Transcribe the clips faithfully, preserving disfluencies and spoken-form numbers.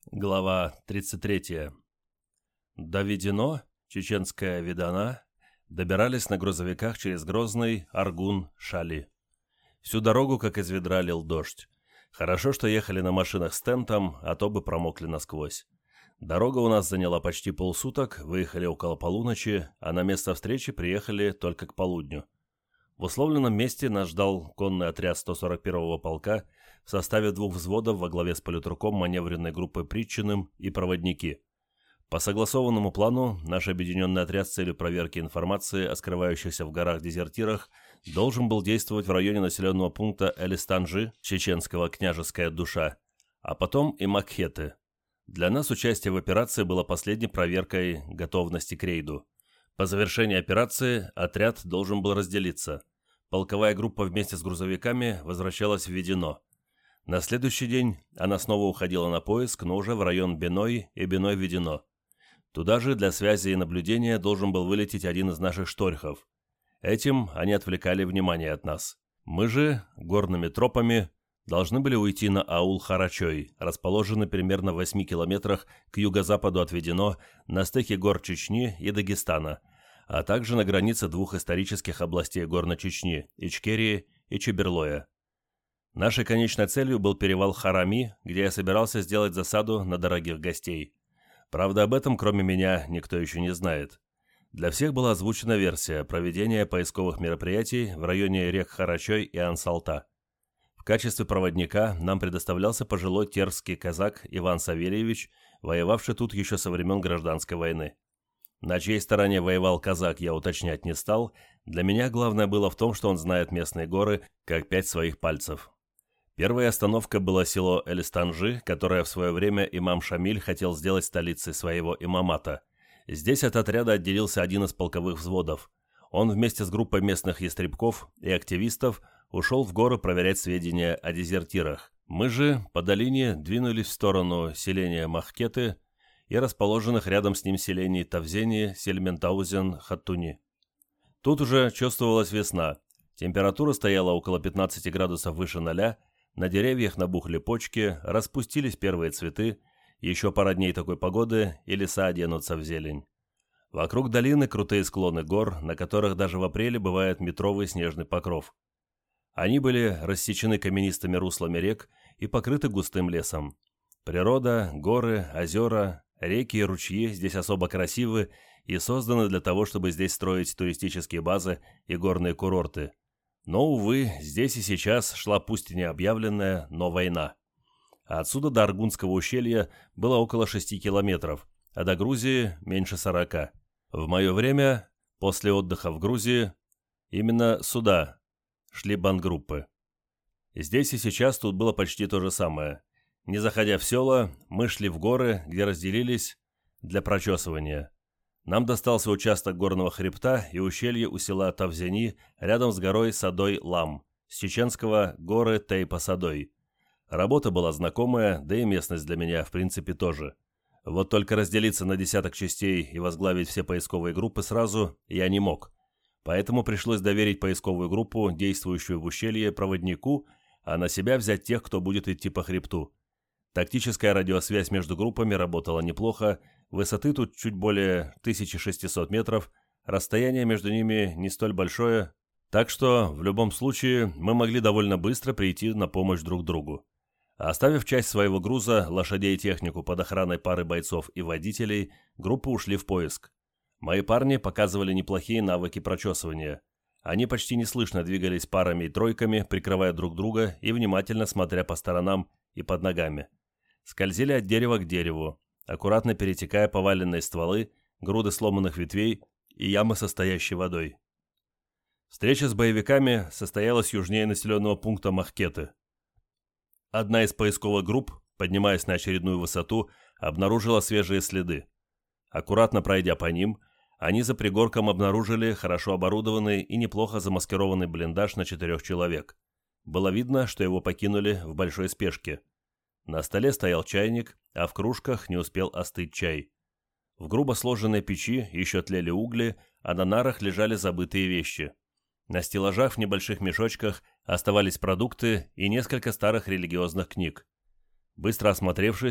Глава тридцать третья. До Ведено, чеченская Видана, добирались на грузовиках через Грозный, Аргун, Шали. Всю дорогу, как из ведра, лил дождь. Хорошо, что ехали на машинах с тентом, а то бы промокли насквозь. Дорога у нас заняла почти полсуток, выехали около полуночи, а на место встречи приехали только к полудню. В условленном месте нас ждал конный отряд сто сорок первого полка в составе двух взводов во главе с политруком маневренной группы Притчиным и проводники. По согласованному плану, наш объединенный отряд с целью проверки информации о скрывающихся в горах дезертирах должен был действовать в районе населенного пункта Элистанжи, чеченского княжеская душа, а потом и Макхеты. Для нас участие в операции было последней проверкой готовности к рейду. По завершении операции отряд должен был разделиться. Полковая группа вместе с грузовиками возвращалась в Ведено. На следующий день она снова уходила на поиск, но уже в район Беной и Беной-Ведено. Туда же для связи и наблюдения должен был вылететь один из наших шторхов. Этим они отвлекали внимание от нас. Мы же, горными тропами, должны были уйти на аул Харачой, расположенный примерно в восьми километрах к юго-западу от Ведено, на стыке гор Чечни и Дагестана, а также на границе двух исторических областей Горной Чечни – Ичкерии и Чеберлоя. Нашей конечной целью был перевал Харами, где я собирался сделать засаду на дорогих гостей. Правда, об этом, кроме меня, никто еще не знает. Для всех была озвучена версия проведения поисковых мероприятий в районе рек Харачой и Ансалта. В качестве проводника нам предоставлялся пожилой терский казак Иван Савельевич, воевавший тут еще со времен Гражданской войны. На чьей стороне воевал казак, я уточнять не стал. Для меня главное было в том, что он знает местные горы, как пять своих пальцев. Первая остановка была село Элистанжи, которое в свое время имам Шамиль хотел сделать столицей своего имамата. Здесь от отряда отделился один из полковых взводов. Он вместе с группой местных ястребков и активистов ушел в горы проверять сведения о дезертирах. Мы же по долине двинулись в сторону селения Махкеты и расположенных рядом с ним селений Тавзени, Сельментаузен, Хаттуни. Тут уже чувствовалась весна. Температура стояла около пятнадцати градусов выше ноля, на деревьях набухли почки, распустились первые цветы, еще пара дней такой погоды и леса оденутся в зелень. Вокруг долины крутые склоны гор, на которых даже в апреле бывает метровый снежный покров. Они были рассечены каменистыми руслами рек и покрыты густым лесом. Природа, горы, озера, реки и ручьи здесь особо красивы и созданы для того, чтобы здесь строить туристические базы и горные курорты. Но, увы, здесь и сейчас шла пусть и не объявленная, но война. А отсюда до Аргунского ущелья было около шести километров, а до Грузии меньше сорока. В мое время, после отдыха в Грузии, именно сюда шли бандгруппы. Здесь и сейчас тут было почти то же самое. Не заходя в села, мы шли в горы, где разделились для прочесывания. Нам достался участок горного хребта и ущелье у села Тавзени рядом с горой Садой-Лам, с чеченского горы Тейпа-Садой. Работа была знакомая, да и местность для меня, в принципе, тоже. Вот только разделиться на десяток частей и возглавить все поисковые группы сразу я не мог. Поэтому пришлось доверить поисковую группу, действующую в ущелье, проводнику, а на себя взять тех, кто будет идти по хребту. Тактическая радиосвязь между группами работала неплохо, высоты тут чуть более тысячи шестисот метров, расстояние между ними не столь большое, так что в любом случае мы могли довольно быстро прийти на помощь друг другу. Оставив часть своего груза, лошадей и технику под охраной пары бойцов и водителей, группы ушли в поиск. Мои парни показывали неплохие навыки прочесывания. Они почти неслышно двигались парами и тройками, прикрывая друг друга и внимательно смотря по сторонам и под ногами. Скользили от дерева к дереву, аккуратно перетекая поваленные стволы, груды сломанных ветвей и ямы со стоящей водой. Встреча с боевиками состоялась южнее населенного пункта Махкеты. Одна из поисковых групп, поднимаясь на очередную высоту, обнаружила свежие следы. Аккуратно пройдя по ним, они за пригорком обнаружили хорошо оборудованный и неплохо замаскированный блиндаж на четырех человек. Было видно, что его покинули в большой спешке. На столе стоял чайник, а в кружках не успел остыть чай. В грубо сложенной печи еще тлели угли, а на нарах лежали забытые вещи. На стеллажах в небольших мешочках оставались продукты и несколько старых религиозных книг. Быстро осмотревшись,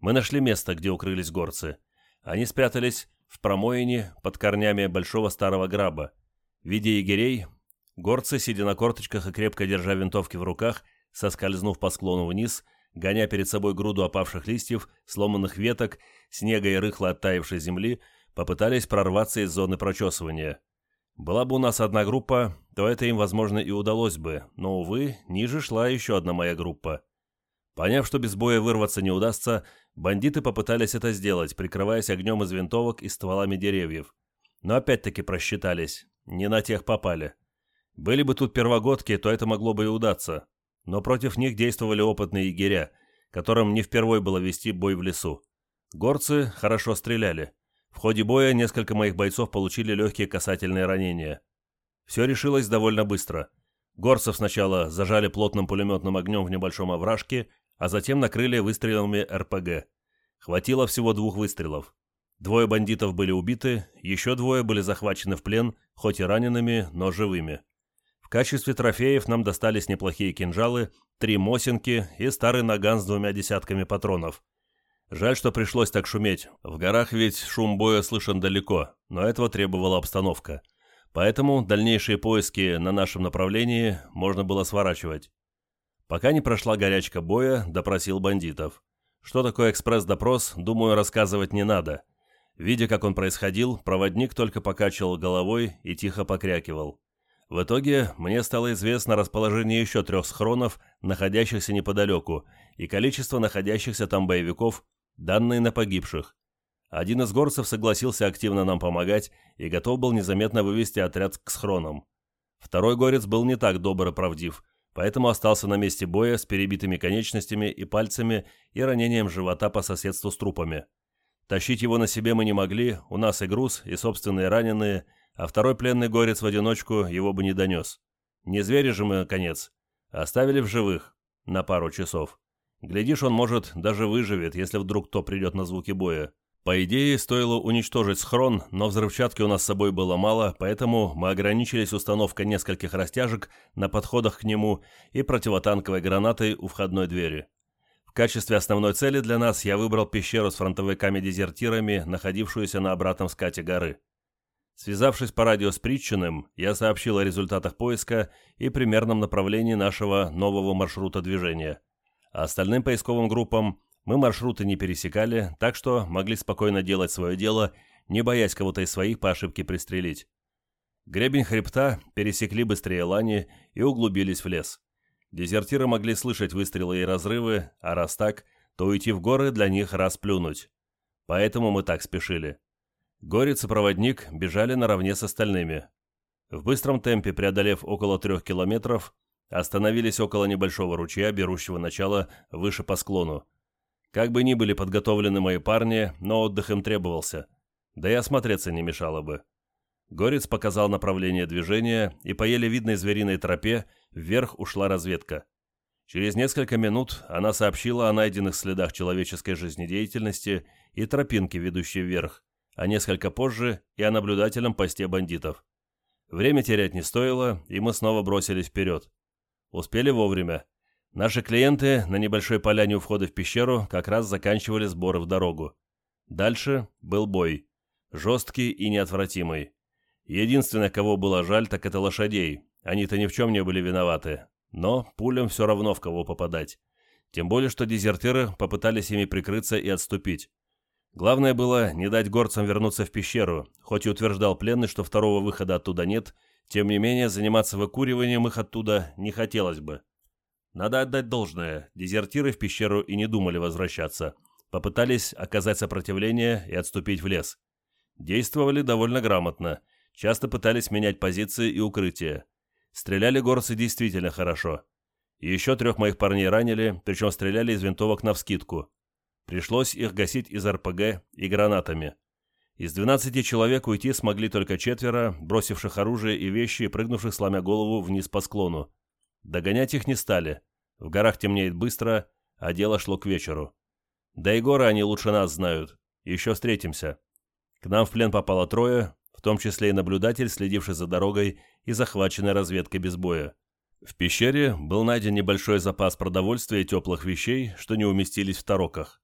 Мы нашли место, где укрылись горцы. Они спрятались в промоине под корнями большого старого граба. Видя егерей, горцы, сидя на корточках и крепко держа винтовки в руках, соскользнув по склону вниз, гоня перед собой груду опавших листьев, сломанных веток, снега и рыхло оттаившей земли, попытались прорваться из зоны прочесывания. Была бы у нас одна группа, то это им, возможно, и удалось бы, но, увы, ниже шла еще одна моя группа. Поняв, что без боя вырваться не удастся, бандиты попытались это сделать, прикрываясь огнем из винтовок и стволами деревьев. Но опять-таки просчитались, не на тех попали. Были бы тут первогодки, то это могло бы и удаться. Но против них действовали опытные егеря, которым не впервой было вести бой в лесу. Горцы хорошо стреляли. В ходе боя несколько моих бойцов получили легкие касательные ранения. Все решилось довольно быстро. Горцев сначала зажали плотным пулеметным огнем в небольшом овражке, а затем накрыли выстрелами эр пэ гэ. Хватило всего двух выстрелов. Двое бандитов были убиты, еще двое были захвачены в плен, хоть и ранеными, но живыми. В качестве трофеев нам достались неплохие кинжалы, три мосинки и старый наган с двумя десятками патронов. Жаль, что пришлось так шуметь. В горах ведь шум боя слышен далеко, но этого требовала обстановка. Поэтому дальнейшие поиски на нашем направлении можно было сворачивать. Пока не прошла горячка боя, допросил бандитов. Что такое экспресс-допрос, думаю, рассказывать не надо. Видя, как он происходил, проводник только покачивал головой и тихо покрякивал. В итоге мне стало известно расположение еще трех схронов, находящихся неподалеку, и количество находящихся там боевиков, данные на погибших. Один из горцев согласился активно нам помогать и готов был незаметно вывести отряд к схронам. Второй горец был не так добр и правдив, поэтому остался на месте боя с перебитыми конечностями и пальцами и ранением живота по соседству с трупами. Тащить его на себе мы не могли, у нас и груз, и собственные раненые, а второй пленный горец в одиночку его бы не донес. Не звери же мы, наконец. Оставили в живых на пару часов. Глядишь, он, может, даже выживет, если вдруг кто придет на звуки боя. По идее, стоило уничтожить схрон, но взрывчатки у нас с собой было мало, поэтому мы ограничились установкой нескольких растяжек на подходах к нему и противотанковой гранатой у входной двери. В качестве основной цели для нас я выбрал пещеру с фронтовиками-дезертирами, находившуюся на обратном скате горы. Связавшись по радио с Притчиным, я сообщил о результатах поиска и примерном направлении нашего нового маршрута движения. А остальным поисковым группам мы маршруты не пересекали, так что могли спокойно делать свое дело, не боясь кого-то из своих по ошибке пристрелить. Гребень хребта пересекли быстрее лани и углубились в лес. Дезертиры могли слышать выстрелы и разрывы, а раз так, то уйти в горы для них раз плюнуть. Поэтому мы так спешили. Горец и проводник бежали наравне с остальными. В быстром темпе, преодолев около трех километров, остановились около небольшого ручья, берущего начало выше по склону. Как бы ни были подготовлены мои парни, но отдых им требовался. Да и осмотреться не мешало бы. Горец показал направление движения, и по еле видной звериной тропе вверх ушла разведка. Через несколько минут она сообщила о найденных следах человеческой жизнедеятельности и тропинке, ведущей вверх, а несколько позже и о наблюдательном посте бандитов. Время терять не стоило, и мы снова бросились вперед. Успели вовремя. Наши клиенты на небольшой поляне у входа в пещеру как раз заканчивали сборы в дорогу. Дальше был бой. Жесткий и неотвратимый. Единственное, кого было жаль, так это лошадей. Они-то ни в чем не были виноваты. Но пулям все равно в кого попадать. Тем более, что дезертиры попытались ими прикрыться и отступить. Главное было не дать горцам вернуться в пещеру, хоть и утверждал пленный, что второго выхода оттуда нет, тем не менее заниматься выкуриванием их оттуда не хотелось бы. Надо отдать должное, дезертиры в пещеру и не думали возвращаться. Попытались оказать сопротивление и отступить в лес. Действовали довольно грамотно, часто пытались менять позиции и укрытия. Стреляли горцы действительно хорошо. Еще трех моих парней ранили, причем стреляли из винтовок навскидку. Пришлось их гасить из эр пэ гэ и гранатами. Из двенадцати человек уйти смогли только четверо, бросивших оружие и вещи и прыгнувших, сломя голову, вниз по склону. Догонять их не стали. В горах темнеет быстро, а дело шло к вечеру. Да и горы они лучше нас знают. Еще встретимся. К нам в плен попало трое, в том числе и наблюдатель, следивший за дорогой и захваченный разведкой без боя. В пещере был найден небольшой запас продовольствия и теплых вещей, что не уместились в тароках.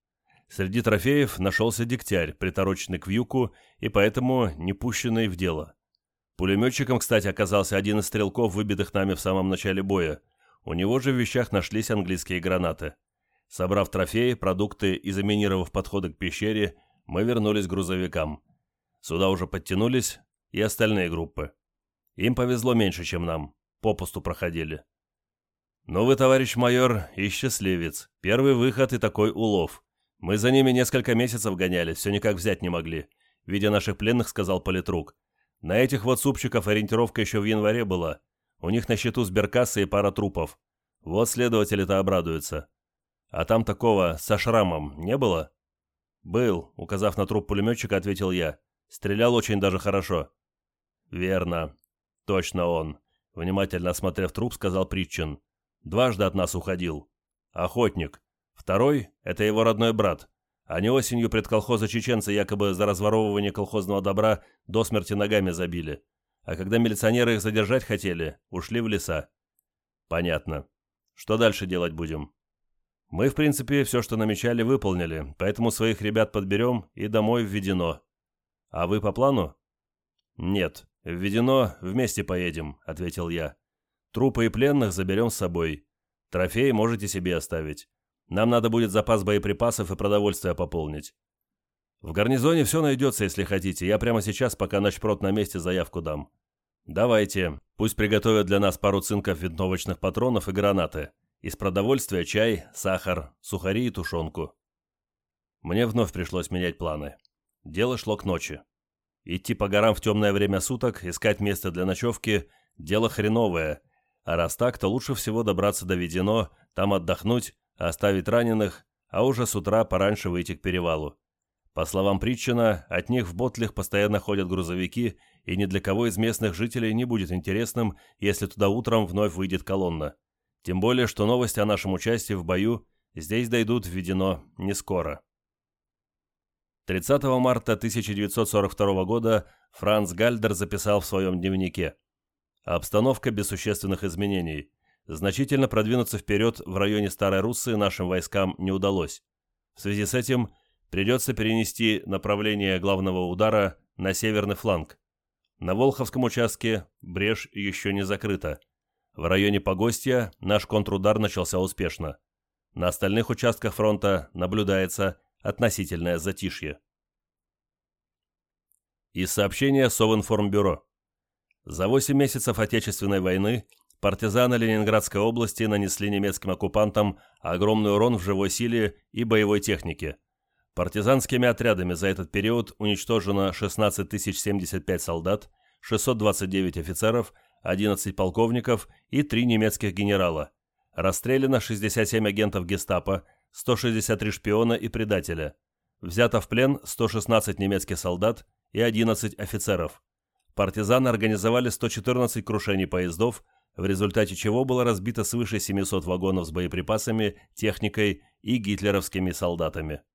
Среди трофеев нашелся дегтярь, притороченный к вьюку и поэтому не пущенный в дело. Пулеметчиком, кстати, оказался один из стрелков, выбитых нами в самом начале боя. У него же в вещах нашлись английские гранаты. Собрав трофеи, продукты и заминировав подходы к пещере, мы вернулись к грузовикам. Сюда уже подтянулись и остальные группы. Им повезло меньше, чем нам. Попусту проходили. «Ну вы, товарищ майор, и счастливец. Первый выход и такой улов. Мы за ними несколько месяцев гонялись, все никак взять не могли», — видя наших пленных, сказал политрук. «На этих вот супчиков ориентировка еще в январе была. У них на счету сберкасса и пара трупов. Вот следователи-то обрадуются. А там такого со шрамом не было?» «Был», — указав на труп пулеметчика, ответил я. «Стрелял очень даже хорошо». «Верно. Точно он», — внимательно осмотрев труп, сказал Притчин. «Дважды от нас уходил. Охотник. Второй — это его родной брат. Они осенью предколхоза чеченцы якобы за разворовывание колхозного добра до смерти ногами забили. А когда милиционеры их задержать хотели, ушли в леса». «Понятно. Что дальше делать будем?» «Мы, в принципе, все, что намечали, выполнили, поэтому своих ребят подберем и домой введено. А вы по плану?» «Нет, введено, вместе поедем», — ответил я. «Трупы и пленных заберем с собой. Трофеи можете себе оставить. Нам надо будет запас боеприпасов и продовольствия пополнить. В гарнизоне все найдется, если хотите. Я прямо сейчас, пока начпрод на месте, заявку дам. Давайте, пусть приготовят для нас пару цинков винтовочных патронов и гранаты. Из продовольствия чай, сахар, сухари и тушенку». Мне вновь пришлось менять планы. Дело шло к ночи. Идти по горам в темное время суток, искать место для ночевки – дело хреновое. А раз так, то лучше всего добраться до Ведено, там отдохнуть, оставить раненых, а уже с утра пораньше выйти к перевалу. По словам Притчина, от них в Ботлях постоянно ходят грузовики, и ни для кого из местных жителей не будет интересным, если туда утром вновь выйдет колонна. Тем более, что новости о нашем участии в бою здесь дойдут в Ведено не скоро. тридцатого марта тысяча девятьсот сорок второго года Франц Гальдер записал в своем дневнике: «Обстановка без существенных изменений. Значительно продвинуться вперед в районе Старой Руссы нашим войскам не удалось. В связи с этим придется перенести направление главного удара на северный фланг. На Волховском участке брешь еще не закрыта. В районе Погостья наш контрудар начался успешно. На остальных участках фронта наблюдается относительное затишье». Из сообщения Совинформбюро. За восемь месяцев Отечественной войны партизаны Ленинградской области нанесли немецким оккупантам огромный урон в живой силе и боевой технике. Партизанскими отрядами за этот период уничтожено шестнадцать тысяч семьдесят пять солдат, шестьсот двадцать девять офицеров, одиннадцать полковников и три немецких генерала. Расстреляно шестьдесят семь агентов гестапо, сто шестьдесят три шпиона и предателя. Взято в плен сто шестнадцать немецких солдат и одиннадцать офицеров. Партизаны организовали сто четырнадцать крушений поездов, в результате чего было разбито свыше семисот вагонов с боеприпасами, техникой и гитлеровскими солдатами.